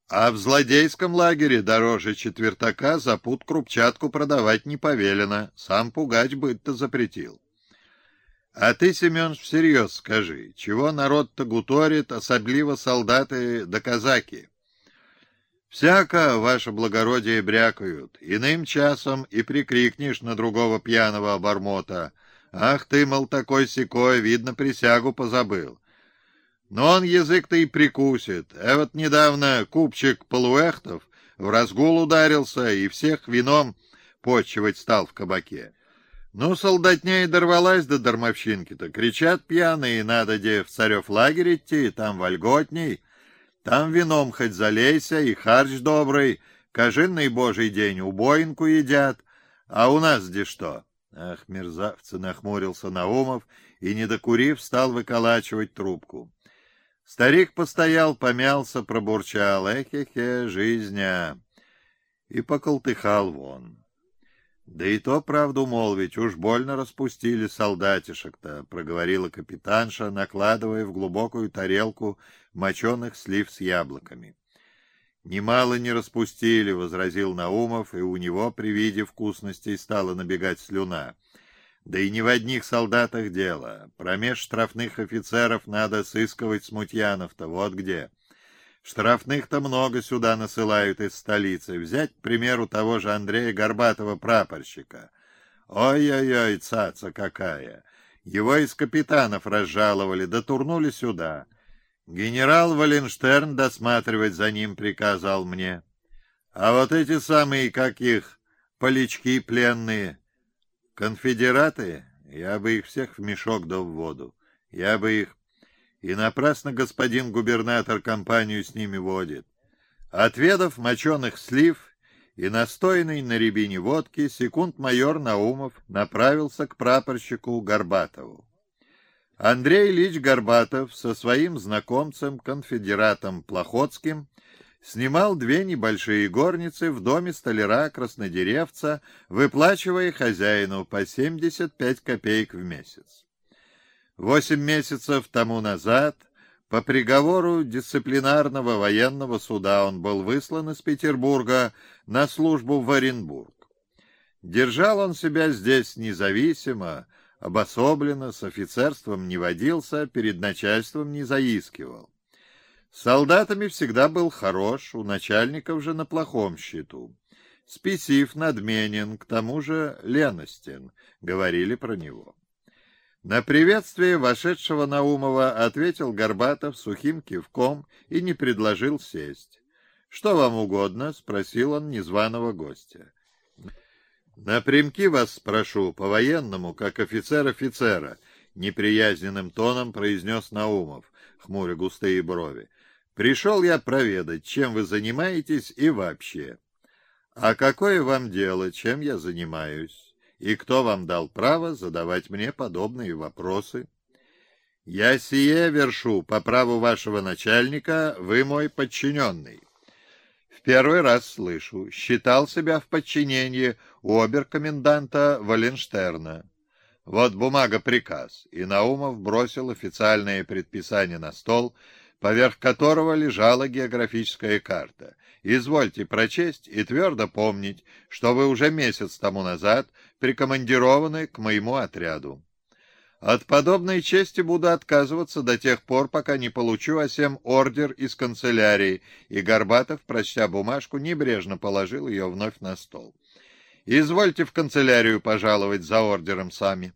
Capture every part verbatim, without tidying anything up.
А в злодейском лагере дороже четвертака за пуд крупчатку продавать не повелено, сам пугач быть-то запретил. А ты, Семен, всерьез скажи, чего народ-то гуторит, особливо солдаты да казаки? Всяко, ваше благородие, брякают, иным часом и прикрикнешь на другого пьяного обормота. Ах ты, мол, такой-сякой, видно, присягу позабыл. Но он язык-то и прикусит. А вот недавно купчик Полуэхтов в разгул ударился и всех вином почивать стал в кабаке. Ну, солдатня и дорвалась до дармовщинки-то. Кричат пьяные, надо де в царев лагерь идти, там вольготней. Там вином хоть залейся, и харч добрый, кожинный божий день убоинку едят. А у нас где что? Ах, мерзавцы, нахмурился Наумов и, не докурив, стал выколачивать трубку. Старик постоял, помялся, пробурчал: эхе-хе, жизня, и поколтыхал вон. Да и то правду молвить, уж больно распустили солдатишек-то, проговорила капитанша, накладывая в глубокую тарелку моченых слив с яблоками. Немало не распустили, возразил Наумов, и у него при виде вкусностей стала набегать слюна. Да и не в одних солдатах дело. Промеж штрафных офицеров надо сысковать смутьянов-то, вот где. Штрафных-то много сюда насылают из столицы. Взять, к примеру, того же Андрея Горбатова, прапорщика. Ой-ой-ой, цаца какая! Его из капитанов разжаловали, да турнули сюда. Генерал Валенштерн досматривать за ним приказал мне. А вот эти самые, как их, полячки пленные, конфедераты, я бы их всех в мешок да в воду. Я бы их... И напрасно господин губернатор компанию с ними водит. Отведав моченых слив и настойной на рябине водки, секунд-майор Наумов направился к прапорщику Горбатову. Андрей Ильич Горбатов со своим знакомцем, конфедератом Плохотским, снимал две небольшие горницы в доме столяра-краснодеревца, выплачивая хозяину по семьдесят пять копеек в месяц. Восемь месяцев тому назад по приговору дисциплинарного военного суда он был выслан из Петербурга на службу в Оренбург. Держал он себя здесь независимо, обособленно, с офицерством не водился, перед начальством не заискивал. С солдатами всегда был хорош, у начальников же на плохом счету. Спесив, надменен, к тому же леностен, говорили про него. На приветствие вошедшего Наумова ответил Горбатов сухим кивком и не предложил сесть. — Что вам угодно? — спросил он незваного гостя. — Напрямки вас спрошу, по-военному, как офицер офицера, — неприязненным тоном произнес Наумов, хмуря густые брови. — Пришел я проведать, чем вы занимаетесь и вообще. — А какое вам дело, чем я занимаюсь? И кто вам дал право задавать мне подобные вопросы? Я сие вершу по праву вашего начальника, вы мой подчиненный. В первый раз слышу, считал себя в подчинении у обер-коменданта Валенштерна. Вот бумага-приказ, и Наумов бросил официальное предписание на стол, поверх которого лежала географическая карта. Извольте прочесть и твердо помнить, что вы уже месяц тому назад прикомандированы к моему отряду. От подобной чести буду отказываться до тех пор, пока не получу осем ордер из канцелярии, и Горбатов, прочтя бумажку, небрежно положил ее вновь на стол. Извольте в канцелярию пожаловать за ордером сами.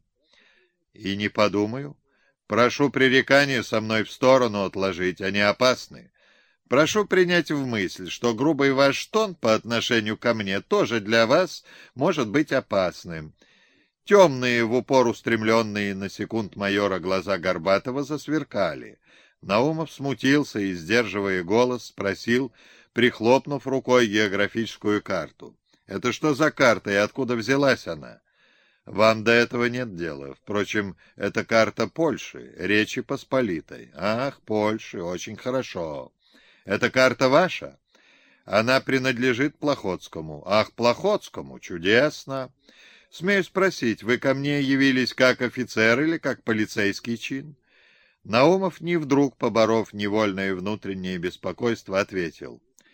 И не подумаю. Прошу пререкания со мной в сторону отложить, они опасны. Прошу принять в мысль, что грубый ваш тон по отношению ко мне тоже для вас может быть опасным. Темные, в упор устремленные на секунд майора глаза Горбатова засверкали. Наумов смутился и, сдерживая голос, спросил, прихлопнув рукой географическую карту. — Это что за карта и откуда взялась она? — Вам до этого нет дела. Впрочем, это карта Польши, Речи Посполитой. — Ах, Польши, очень хорошо. Это карта ваша? Она принадлежит Плохотскому. Ах, Плохотскому, чудесно. Смею спросить, вы ко мне явились как офицер или как полицейский чин? Наумов, не вдруг поборов невольное внутреннее беспокойство, ответил.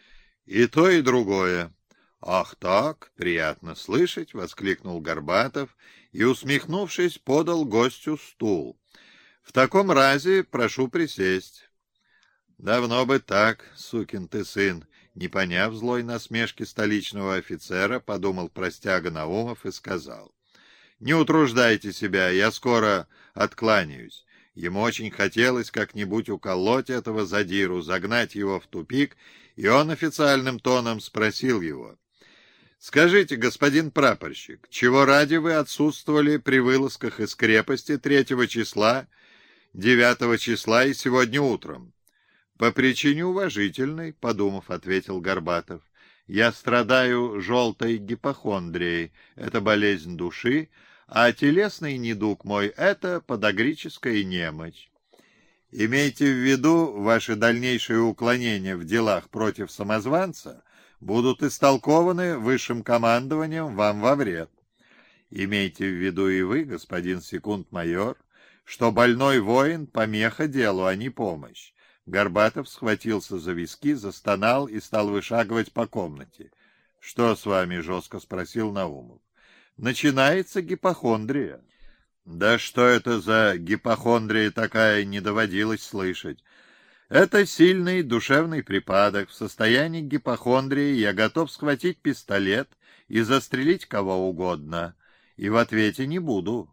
И то, и другое. «Ах так, приятно слышать!» — воскликнул Горбатов и, усмехнувшись, подал гостю стул. «В таком разе прошу присесть». «Давно бы так, сукин ты сын!» Не поняв злой насмешки столичного офицера, подумал простяга Наумов и сказал: «Не утруждайте себя, я скоро откланяюсь». Ему очень хотелось как-нибудь уколоть этого задиру, загнать его в тупик, и он официальным тоном спросил его: «Скажите, господин прапорщик, чего ради вы отсутствовали при вылазках из крепости третьего числа, девятого числа и сегодня утром?» «По причине уважительной», — подумав, ответил Горбатов. «Я страдаю желтой гипохондрией, это болезнь души, а телесный недуг мой — это подагрическая немочь. Имейте в виду, ваши дальнейшие уклонения в делах против самозванца будут истолкованы высшим командованием вам во вред. Имейте в виду и вы, господин секунд-майор, что больной воин — помеха делу, а не помощь». Горбатов схватился за виски, застонал и стал вышагивать по комнате. — Что с вами? — жестко спросил Наумов. — Начинается гипохондрия. — Да что это за гипохондрия такая, не доводилось слышать. Это сильный душевный припадок. В состоянии гипохондрии я готов схватить пистолет и застрелить кого угодно, и в ответе не буду.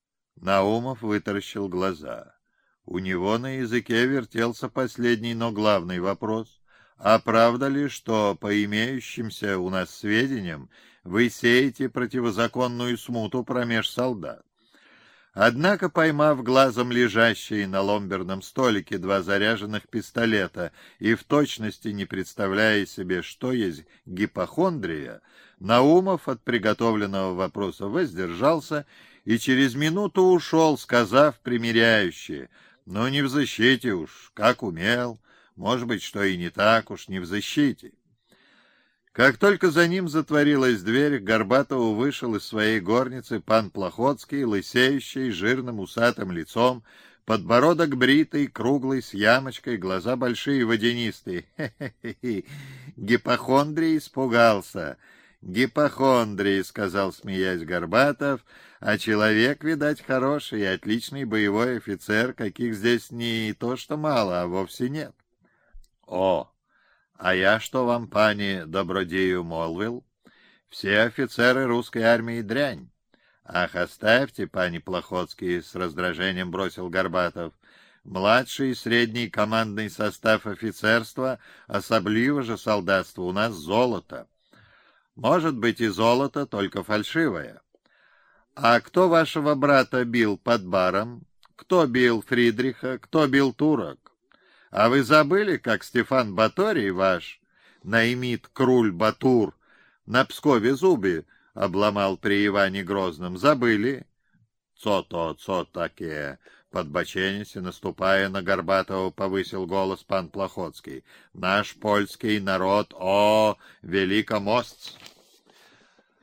Наумов вытаращил глаза. У него на языке вертелся последний, но главный вопрос. А правда ли, что, по имеющимся у нас сведениям, вы сеете противозаконную смуту промеж солдат? Однако, поймав глазом лежащие на ломберном столике два заряженных пистолета и в точности не представляя себе, что есть гипохондрия, Наумов от приготовленного вопроса воздержался и через минуту ушел, сказав примиряюще: «Ну, не в защите уж, как умел, может быть, что и не так уж, не в защите». Как только за ним затворилась дверь, к Горбатову вышел из своей горницы пан Плохотский, лысеющий, жирным усатым лицом, подбородок бритый, круглый, с ямочкой, глаза большие, водянистые. «Хе-хе-хе! Гипохондрий испугался!» «Гипохондрии», — сказал, смеясь Горбатов, — «а человек, видать, хороший и отличный боевой офицер, каких здесь не то что мало, а вовсе нет». «О, а я что вам, пани, добродею молвил? Все офицеры русской армии дрянь». «Ах, оставьте, пани Плохотский», — с раздражением бросил Горбатов. «Младший и средний командный состав офицерства, особливо же солдатство, у нас золото. Может быть и золото, только фальшивое. А кто вашего брата бил под баром? Кто бил Фридриха? Кто бил турок? А вы забыли, как Стефан Баторий ваш, наимит Круль Батур, на Пскове зубы обломал при Иване Грозном? Забыли?» «Цо-то, цо таке!» Подбоченясь и наступая на Горбатова, повысил голос пан Плохотский. «Наш польский народ, о, великомостц!»